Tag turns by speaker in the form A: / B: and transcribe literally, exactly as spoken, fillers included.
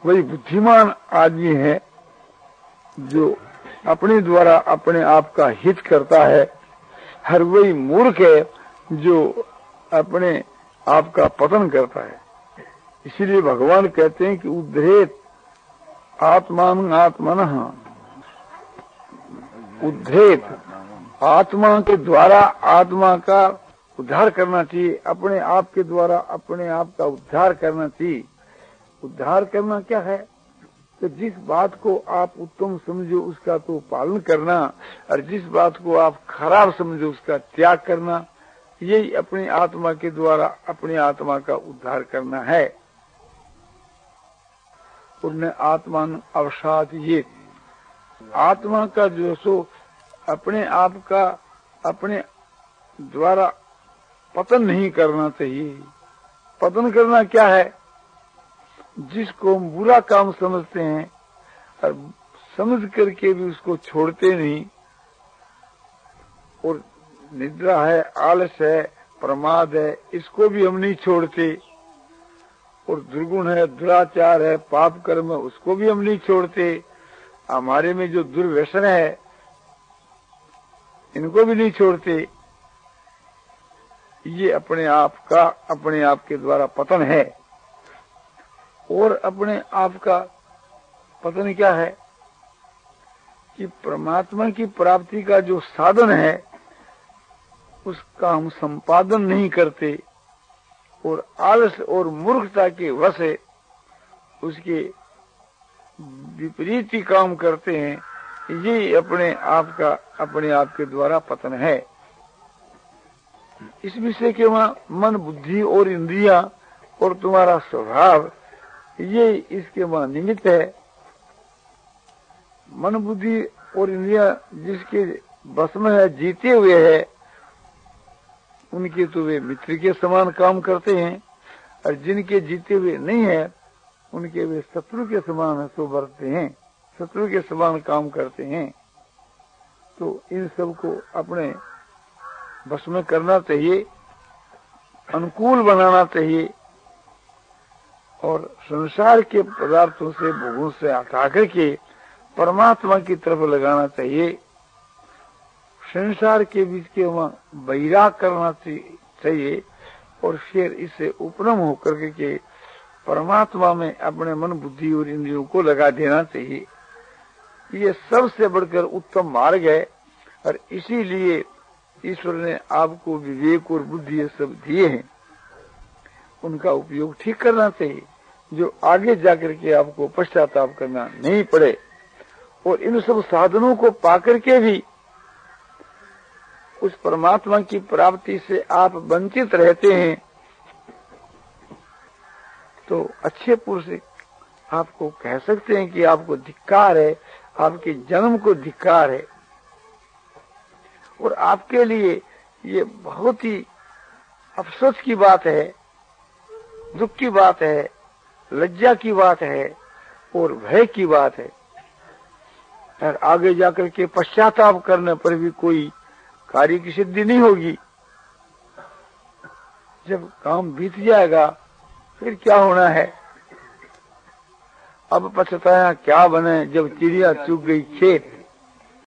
A: वही बुद्धिमान आदमी है जो अपने द्वारा अपने आप का हित करता है, हर वही मूर्ख है जो अपने आप का पतन करता है। इसीलिए भगवान कहते हैं कि उद्धरेत आत्मान आत्मनः, उद्धरेत आत्मा के द्वारा आत्मा का उद्धार करना चाहिए, अपने आप के द्वारा अपने आप का उद्धार करना चाहिए। उद्धार करना क्या है? तो जिस बात को आप उत्तम समझो उसका तो पालन करना, और जिस बात को आप खराब समझो उसका त्याग करना, यही अपनी आत्मा के द्वारा अपनी आत्मा का उद्धार करना है। उन्हें आत्मान अवसाद, ये आत्मा का जो सो अपने आप का अपने द्वारा पतन नहीं करना चाहिए। पतन करना क्या है? जिसको हम बुरा काम समझते हैं और समझ करके भी उसको छोड़ते नहीं, और निद्रा है, आलस है, प्रमाद है, इसको भी हम नहीं छोड़ते, और दुर्गुण है, दुराचार है, पाप कर्म है, उसको भी हम नहीं छोड़ते। हमारे में जो दुर्व्यसन है इनको भी नहीं छोड़ते। ये अपने आप का अपने आप के द्वारा पतन है। और अपने आप का पतन क्या है कि परमात्मा की प्राप्ति का जो साधन है उसका हम संपादन नहीं करते, और आलस और मूर्खता के वश उसके विपरीत ही काम करते हैं। ये अपने आप का अपने आप के द्वारा पतन है। इस विषय के वहाँ मन, बुद्धि और इंद्रियां और तुम्हारा स्वभाव, ये इसके वहाँ निमित्त है। मन, बुद्धि और इंद्रियां जिसके बस में है, जीते हुए है, उनके तो वे मित्र के समान काम करते हैं, और जिनके जीते हुए नहीं है उनके वे शत्रु के समान सो बरतते हैं, शत्रु के समान काम करते हैं। तो इन सब को अपने बस में करना चाहिए, अनुकूल बनाना चाहिए, और संसार के पदार्थों से, भोगों से हटा करके परमात्मा की तरफ लगाना चाहिए। संसार के बीच के वहाँ वैराग करना चाहिए, और फिर इससे उपरम होकर के परमात्मा में अपने मन, बुद्धि और इंद्रियों को लगा देना चाहिए। ये सबसे बढ़कर उत्तम मार्ग है, और इसीलिए ईश्वर ने आपको विवेक और बुद्धि ये सब दिए हैं। उनका उपयोग ठीक करना चाहिए, जो आगे जाकर के आपको पश्चाताप करना नहीं पड़े। और इन सब साधनों को पाकर के भी उस परमात्मा की प्राप्ति से आप वंचित रहते हैं, तो अच्छे पुरुष आपको कह सकते हैं कि आपको धिक्कार है, आपके जन्म को धिक्कार है। और आपके लिए ये बहुत ही अफसोस की बात है, दुख की बात है, लज्जा की बात है, और भय की बात है। और आगे जाकर के पश्चाताप करने पर भी कोई कार्य की सिद्धि नहीं होगी। जब काम बीत जाएगा फिर क्या होना है? अब पछताया क्या बने, जब चिड़िया चुग गई खेत।